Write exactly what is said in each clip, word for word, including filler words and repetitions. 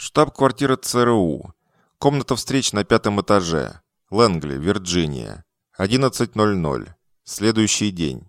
Штаб-квартира ЦРУ. Комната встреч на пятом этаже. Лэнгли, Вирджиния. одиннадцать ноль ноль. Следующий день.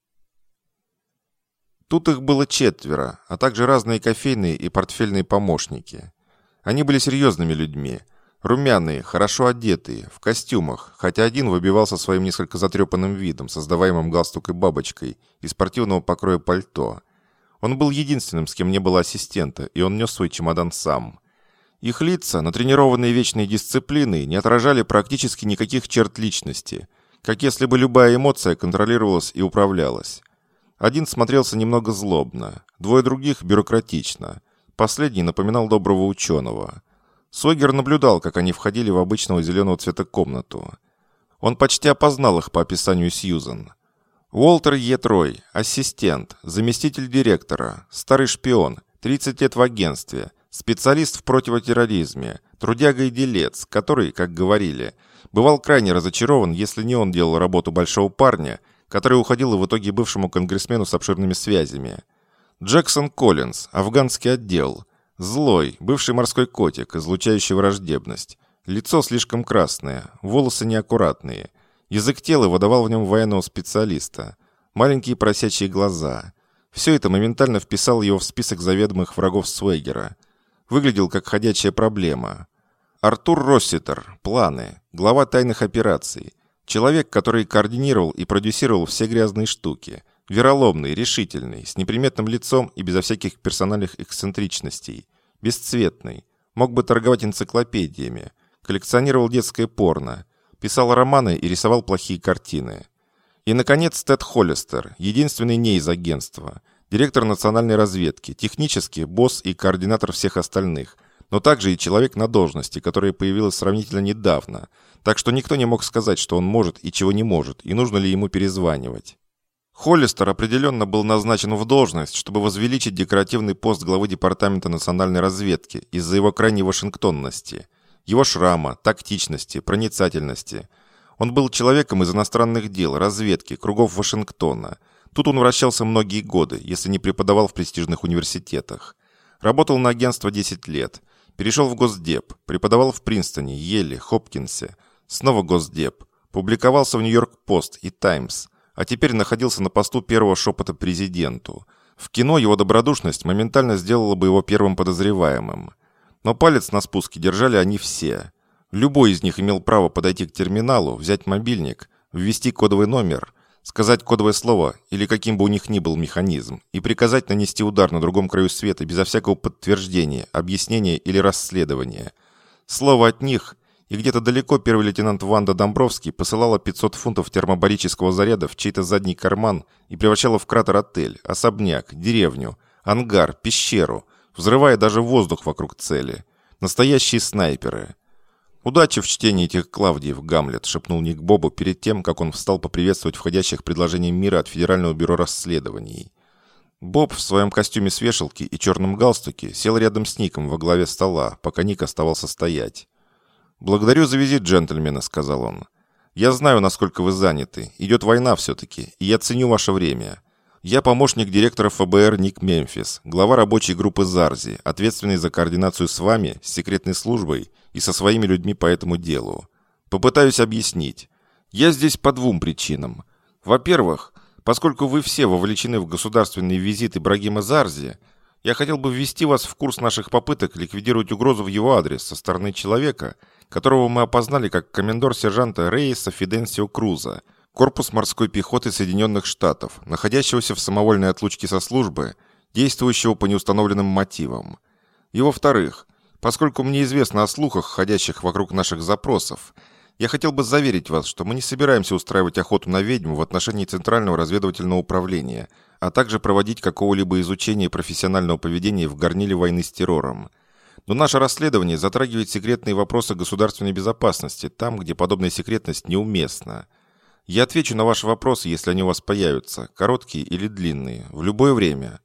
Тут их было четверо, а также разные кофейные и портфельные помощники. Они были серьезными людьми. Румяные, хорошо одетые, в костюмах, хотя один выбивался своим несколько затрепанным видом, создаваемым галстукой бабочкой и спортивного покроя пальто. Он был единственным, с кем не было ассистента, и он нес свой чемодан сам. Их лица, натренированные вечной дисциплиной, не отражали практически никаких черт личности, как если бы любая эмоция контролировалась и управлялась. Один смотрелся немного злобно, двое других – бюрократично. Последний напоминал доброго ученого. Сойгер наблюдал, как они входили в обычного зеленого цвета комнату. Он почти опознал их по описанию Сьюзан. Уолтер Е. Трой, ассистент, заместитель директора, старый шпион, тридцать лет в агентстве, специалист в противотерроризме, трудяга и делец, который, как говорили, бывал крайне разочарован, если не он делал работу большого парня, который уходил в итоге бывшему конгрессмену с обширными связями. Джексон Коллинз, афганский отдел. Злой, бывший морской котик, излучающий враждебность. Лицо слишком красное, волосы неаккуратные. Язык тела выдавал в нем военного специалиста. Маленькие просячие глаза. Все это моментально вписало его в список заведомых врагов Сойгера. Выглядел как ходячая проблема. Артур Росситер, планы, глава тайных операций. Человек, который координировал и продюсировал все грязные штуки. Вероломный, решительный, с неприметным лицом и безо всяких персональных эксцентричностей. Бесцветный. Мог бы торговать энциклопедиями. Коллекционировал детское порно. Писал романы и рисовал плохие картины. И, наконец, Тед Холлистер, единственный не из агентства. Директор национальной разведки, технически босс и координатор всех остальных. Но также и человек на должности, которая появилась сравнительно недавно. Так что никто не мог сказать, что он может и чего не может, и нужно ли ему перезванивать. Холлистер определенно был назначен в должность, чтобы возвеличить декоративный пост главы Департамента национальной разведки из-за его крайней вашингтонности, его шрама, тактичности, проницательности. Он был человеком из иностранных дел, разведки, кругов Вашингтона. Тут он вращался многие годы, если не преподавал в престижных университетах. Работал на агентство десять лет. Перешел в Госдеп, преподавал в Принстоне, Йеле, Хопкинсе. Снова Госдеп. Публиковался в Нью-Йорк-Пост и Таймс. А теперь находился на посту первого шепота президенту. В кино его добродушность моментально сделала бы его первым подозреваемым. Но палец на спуске держали они все. Любой из них имел право подойти к терминалу, взять мобильник, ввести кодовый номер, сказать кодовое слово или каким бы у них ни был механизм и приказать нанести удар на другом краю света безо всякого подтверждения, объяснения или расследования. Слово от них, и где-то далеко первый лейтенант Ванда Домбровский посылала пятьсот фунтов термобарического заряда в чей-то задний карман и превращала в кратер отель, особняк, деревню, ангар, пещеру, взрывая даже воздух вокруг цели. Настоящие снайперы. «Удачи в чтении этих Клавдиев, Гамлет», — шепнул Ник Бобу перед тем, как он встал поприветствовать входящих предложением мира от Федерального бюро расследований. Боб в своем костюме с вешалки и черном галстуке сел рядом с Ником во главе стола, пока Ник оставался стоять. «Благодарю за визит, джентльмены», — сказал он. «Я знаю, насколько вы заняты. Идет война все-таки, и я ценю ваше время. Я помощник директора ФБР Ник Мемфис, глава рабочей группы Зарзи, ответственный за координацию с вами, с секретной службой и со своими людьми по этому делу. Попытаюсь объяснить. Я здесь по двум причинам. Во-первых, поскольку вы все вовлечены в государственный визит Ибрагима Зарзи, я хотел бы ввести вас в курс наших попыток ликвидировать угрозу в его адрес со стороны человека, которого мы опознали как комендор-сержанта Рейса Фиденсио Круза, корпус морской пехоты Соединенных Штатов, находящегося в самовольной отлучке со службы, действующего по неустановленным мотивам. И во-вторых, поскольку мне известно о слухах, ходящих вокруг наших запросов, я хотел бы заверить вас, что мы не собираемся устраивать охоту на ведьму в отношении Центрального разведывательного управления, а также проводить какого-либо изучения профессионального поведения в горниле войны с террором. Но наше расследование затрагивает секретные вопросы государственной безопасности, там, где подобная секретность неуместна. Я отвечу на ваши вопросы, если они у вас появятся, короткие или длинные, в любое время».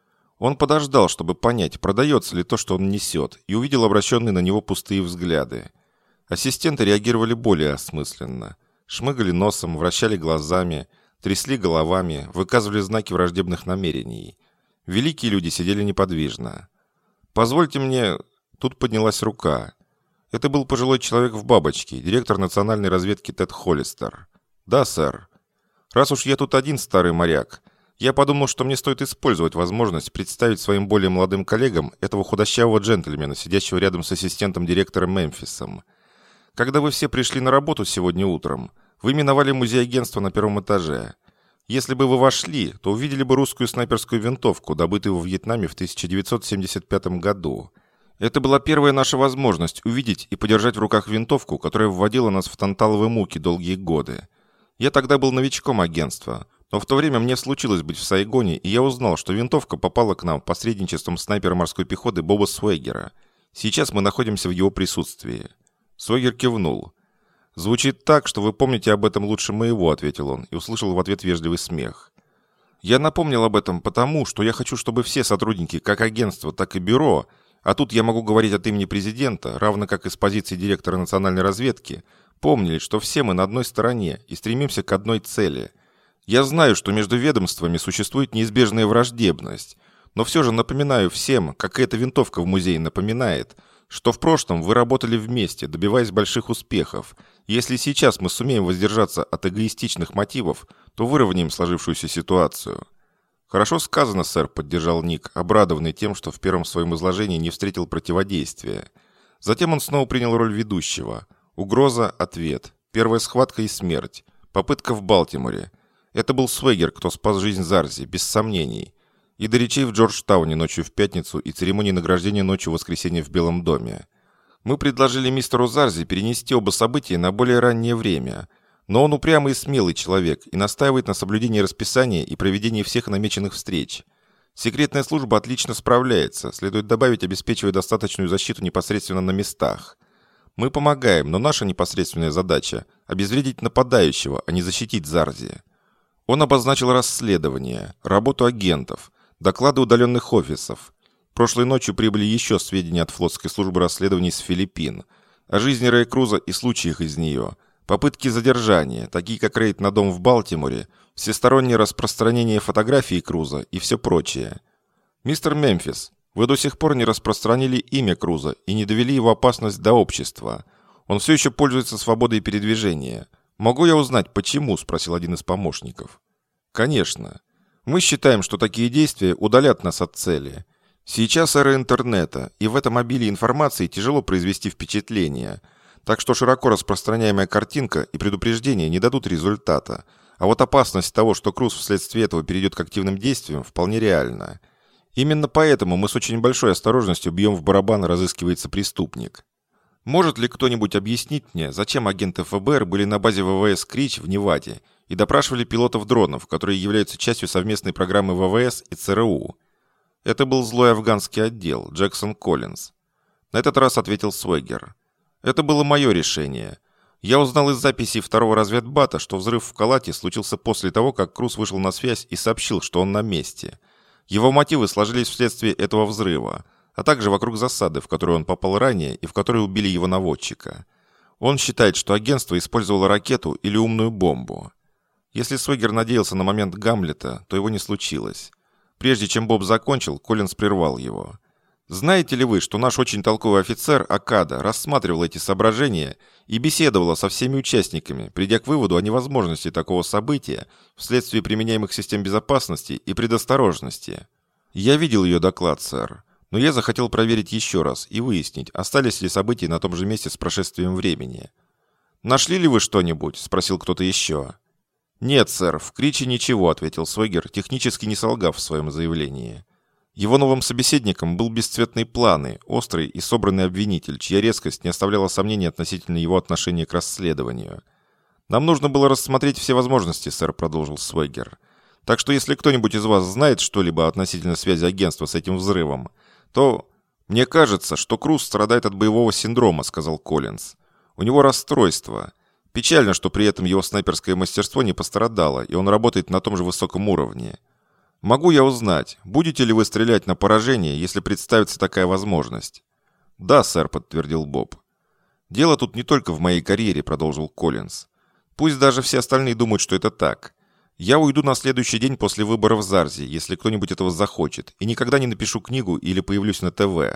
Он подождал, чтобы понять, продается ли то, что он несет, и увидел обращенные на него пустые взгляды. Ассистенты реагировали более осмысленно. Шмыгали носом, вращали глазами, трясли головами, выказывали знаки враждебных намерений. Великие люди сидели неподвижно. «Позвольте мне...» Тут поднялась рука. Это был пожилой человек в бабочке, директор национальной разведки Тед Холлистер. «Да, сэр. Раз уж я тут один старый моряк, я подумал, что мне стоит использовать возможность представить своим более молодым коллегам этого худощавого джентльмена, сидящего рядом с ассистентом директора Мемфисом. Когда вы все пришли на работу сегодня утром, вы миновали музей агентства на первом этаже. Если бы вы вошли, то увидели бы русскую снайперскую винтовку, добытую во Вьетнаме в тысяча девятьсот семьдесят пятом году. Это была первая наша возможность увидеть и подержать в руках винтовку, которая вводила нас в танталовые муки долгие годы. Я тогда был новичком агентства, но в то время мне случилось быть в Сайгоне, и я узнал, что винтовка попала к нам посредничеством снайпера морской пехоты Боба Свегера. Сейчас мы находимся в его присутствии». Свегер кивнул. «Звучит так, что вы помните об этом лучше моего», — ответил он, и услышал в ответ вежливый смех. «Я напомнил об этом потому, что я хочу, чтобы все сотрудники, как агентства, так и бюро, а тут я могу говорить от имени президента, равно как и с позиции директора национальной разведки, помнили, что все мы на одной стороне и стремимся к одной цели. Я знаю, что между ведомствами существует неизбежная враждебность, но все же напоминаю всем, как эта винтовка в музее напоминает, что в прошлом вы работали вместе, добиваясь больших успехов. И если сейчас мы сумеем воздержаться от эгоистичных мотивов, то выровняем сложившуюся ситуацию». «Хорошо сказано, сэр», — поддержал Ник, обрадованный тем, что в первом своем изложении не встретил противодействия. Затем он снова принял роль ведущего. Угроза, ответ. Первая схватка и смерть. Попытка в Балтиморе. Это был Свегер, кто спас жизнь Зарзи, без сомнений. И до речей в Джорджтауне ночью в пятницу и церемонии награждения ночью в воскресенье в Белом доме. Мы предложили мистеру Зарзи перенести оба события на более раннее время. Но он упрямый и смелый человек и настаивает на соблюдении расписания и проведении всех намеченных встреч. Секретная служба отлично справляется, следует добавить, обеспечивая достаточную защиту непосредственно на местах. Мы помогаем, но наша непосредственная задача – обезвредить нападающего, а не защитить Зарзи. Он обозначил расследование, работу агентов, доклады удаленных офисов. Прошлой ночью прибыли еще сведения от флотской службы расследований с Филиппин, о жизни Рэя Круза и случаях из нее, попытки задержания, такие как рейд на дом в Балтиморе, всестороннее распространение фотографий Круза и все прочее. Мистер Мемфис, вы до сих пор не распространили имя Круза и не довели его опасность до общества. Он все еще пользуется свободой передвижения. «Могу я узнать, почему?» – спросил один из помощников. «Конечно. Мы считаем, что такие действия удалят нас от цели. Сейчас эра интернета, и в этом обилии информации тяжело произвести впечатление. Так что широко распространяемая картинка и предупреждения не дадут результата. А вот опасность того, что Круз вследствие этого перейдет к активным действиям, вполне реальна. Именно поэтому мы с очень большой осторожностью бьем в барабан, разыскивается преступник. Может ли кто-нибудь объяснить мне, зачем агенты эф бэ эр были на базе вэ вэ эс «Крич» в Неваде и допрашивали пилотов дронов, которые являются частью совместной программы вэ вэ эс и цэ эр у? Это был злой афганский отдел, Джексон Коллинз. На этот раз ответил Свегер. Это было мое решение. Я узнал из записей второго разведбата, что взрыв в Калате случился после того, как Круз вышел на связь и сообщил, что он на месте. Его мотивы сложились вследствие этого взрыва, а также вокруг засады, в которую он попал ранее и в которой убили его наводчика. Он считает, что агентство использовало ракету или умную бомбу. Если Свегер надеялся на момент Гамлета, то его не случилось. Прежде чем Боб закончил, Коллинз прервал его. «Знаете ли вы, что наш очень толковый офицер Акада рассматривал эти соображения и беседовала со всеми участниками, придя к выводу о невозможности такого события вследствие применяемых систем безопасности и предосторожности? Я видел ее доклад, сэр, но я захотел проверить еще раз и выяснить, остались ли события на том же месте с прошествием времени». «Нашли ли вы что-нибудь?» – спросил кто-то еще. «Нет, сэр, в Криче ничего», – ответил Свегер, технически не солгав в своем заявлении. Его новым собеседником был бесцветный планы, острый и собранный обвинитель, чья резкость не оставляла сомнений относительно его отношения к расследованию. «Нам нужно было рассмотреть все возможности, сэр», — продолжил Свегер. «Так что если кто-нибудь из вас знает что-либо относительно связи агентства с этим взрывом, то...» «Мне кажется, что Круз страдает от боевого синдрома», — сказал Коллинз. «У него расстройство. Печально, что при этом его снайперское мастерство не пострадало, и он работает на том же высоком уровне. Могу я узнать, будете ли вы стрелять на поражение, если представится такая возможность?» «Да, сэр», — подтвердил Боб. «Дело тут не только в моей карьере», — продолжил Коллинз. «Пусть даже все остальные думают, что это так. Я уйду на следующий день после выборов в Зарзи, если кто-нибудь этого захочет, и никогда не напишу книгу или появлюсь на ТВ.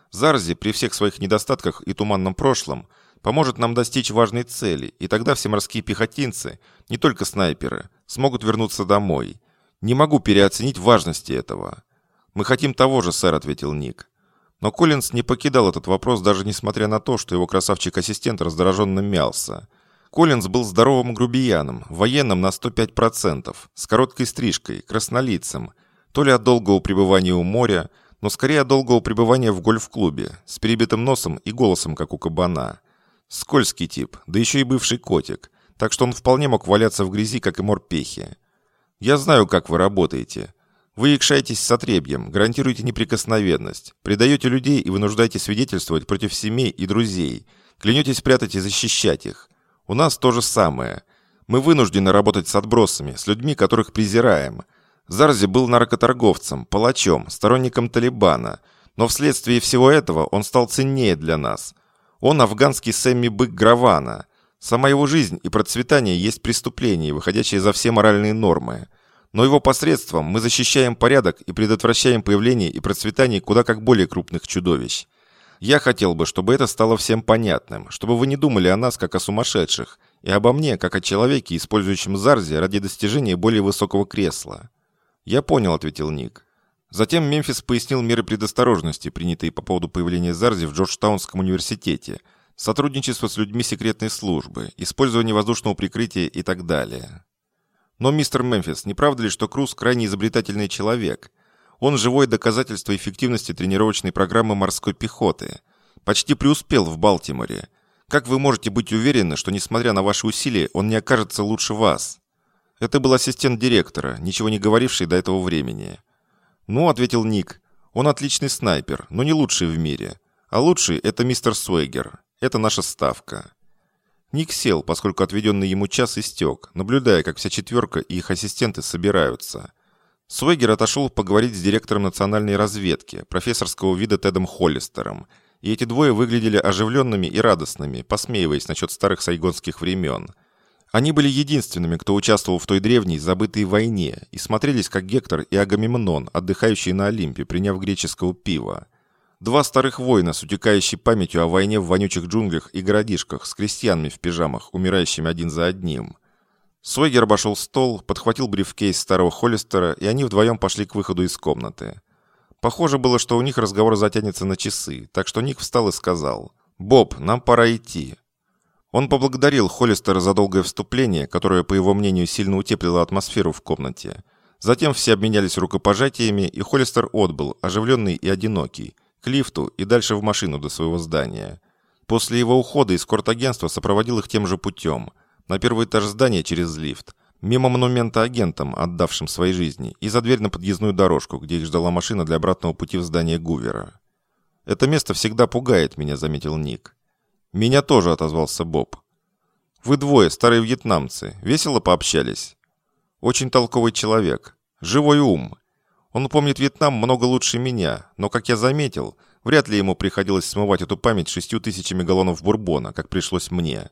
Зарзи при всех своих недостатках и туманном прошлом поможет нам достичь важной цели, и тогда все морские пехотинцы, не только снайперы, смогут вернуться домой. Не могу переоценить важности этого». «Мы хотим того же, сэр», — ответил Ник. Но Коллинз не покидал этот вопрос, даже несмотря на то, что его красавчик-ассистент раздраженно мялся. Коллинз был здоровым грубияном, военным на сто пять процентов, с короткой стрижкой, краснолицым, то ли от долгого пребывания у моря, но скорее от долгого пребывания в гольф-клубе, с перебитым носом и голосом, как у кабана. Скользкий тип, да еще и бывший котик, так что он вполне мог валяться в грязи, как и морпехи. «Я знаю, как вы работаете. Вы якшаетесь с отребьем, гарантируете неприкосновенность, предаете людей и вынуждаете свидетельствовать против семей и друзей, клянетесь прятать и защищать их. У нас то же самое. Мы вынуждены работать с отбросами, с людьми, которых презираем. Зарзи был наркоторговцем, палачом, сторонником Талибана, но вследствие всего этого он стал ценнее для нас. Он афганский Сэмми Бык Гравана. Сама его жизнь и процветание есть преступление, выходящее за все моральные нормы. Но его посредством мы защищаем порядок и предотвращаем появление и процветание куда как более крупных чудовищ. Я хотел бы, чтобы это стало всем понятным, чтобы вы не думали о нас как о сумасшедших, и обо мне как о человеке, использующем Зарзи ради достижения более высокого кресла». «Я понял», — ответил Ник. Затем Мемфис пояснил меры предосторожности, принятые по поводу появления Зарзи в Джорджтаунском университете, сотрудничество с людьми секретной службы, использование воздушного прикрытия и так далее. «Но, мистер Мемфис, не правда ли, что Круз крайне изобретательный человек? Он живое доказательство эффективности тренировочной программы морской пехоты. Почти преуспел в Балтиморе. Как вы можете быть уверены, что, несмотря на ваши усилия, он не окажется лучше вас?» Это был ассистент директора, ничего не говоривший до этого времени. «Ну», — ответил Ник, — «он отличный снайпер, но не лучший в мире. А лучший — это мистер Суэгер. Это наша ставка». Ник сел, поскольку отведенный ему час истек, наблюдая, как вся четверка и их ассистенты собираются. Суэгер отошел поговорить с директором национальной разведки, профессорского вида Тедом Холлистером, и эти двое выглядели оживленными и радостными, посмеиваясь насчет старых сайгонских времен. Они были единственными, кто участвовал в той древней, забытой войне, и смотрелись как Гектор и Агамемнон, отдыхающие на Олимпе, приняв греческого пива. Два старых воина с утекающей памятью о войне в вонючих джунглях и городишках, с крестьянами в пижамах, умирающими один за одним. Суэгер обошел стол, подхватил брифкейс старого Холлистера, и они вдвоем пошли к выходу из комнаты. Похоже было, что у них разговор затянется на часы, так что Ник встал и сказал: «Боб, нам пора идти». Он поблагодарил Холлистера за долгое вступление, которое, по его мнению, сильно утеплило атмосферу в комнате. Затем все обменялись рукопожатиями, и Холлистер отбыл, оживленный и одинокий, к лифту и дальше в машину до своего здания. После его ухода эскорт-агентство сопроводил их тем же путем, на первый этаж здания через лифт, мимо монумента агентам, отдавшим свои жизни, и за дверь на подъездную дорожку, где их ждала машина для обратного пути в здание Гувера. «Это место всегда пугает меня», — заметил Ник. «Меня тоже», — отозвался Боб. «Вы двое, старые вьетнамцы, весело пообщались?» «Очень толковый человек. Живой ум. Он помнит Вьетнам много лучше меня, но, как я заметил, вряд ли ему приходилось смывать эту память шестью тысячами галлонов бурбона, как пришлось мне.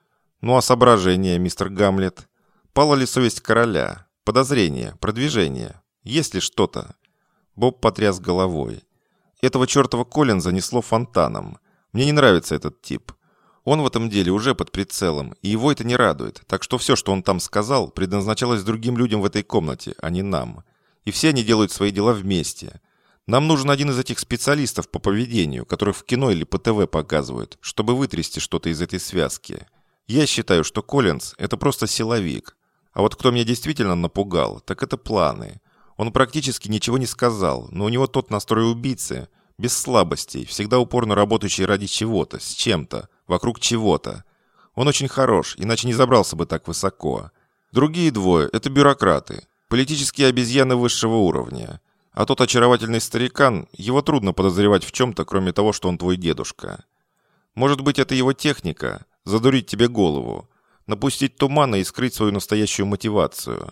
Ну а соображение, мистер Гамлет? Пала ли совесть короля? Подозрение? Продвижение? Есть ли что-то?» Боб потряс головой. «Этого чертова Коллинза несло фонтаном. Мне не нравится этот тип. Он в этом деле уже под прицелом, и его это не радует, так что все, что он там сказал, предназначалось другим людям в этой комнате, а не нам. И все они делают свои дела вместе. Нам нужен один из этих специалистов по поведению, которых в кино или по ТВ показывают, чтобы вытрясти что-то из этой связки. Я считаю, что Коллинз – это просто силовик. А вот кто меня действительно напугал, так это планы. Он практически ничего не сказал, но у него тот настрой убийцы – без слабостей, всегда упорно работающий ради чего-то, с чем-то, вокруг чего-то. Он очень хорош, иначе не забрался бы так высоко. Другие двое – это бюрократы, политические обезьяны высшего уровня. А тот очаровательный старикан, его трудно подозревать в чем-то, кроме того, что он твой дедушка. Может быть, это его техника – задурить тебе голову, напустить тумана и скрыть свою настоящую мотивацию.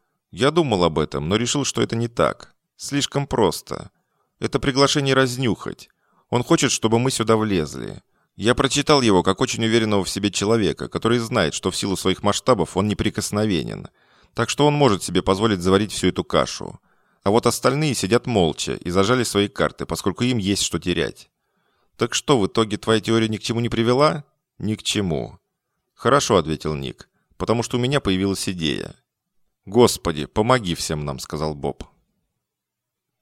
Я думал об этом, но решил, что это не так. Слишком просто. Это приглашение разнюхать. Он хочет, чтобы мы сюда влезли. Я прочитал его как очень уверенного в себе человека, который знает, что в силу своих масштабов он неприкосновенен. Так что он может себе позволить заварить всю эту кашу. А вот остальные сидят молча и зажали свои карты, поскольку им есть что терять. Так что, в итоге твоя теория ни к чему не привела? Ни к чему. Хорошо, ответил Ник, потому что у меня появилась идея. Господи, помоги всем нам, сказал Боб.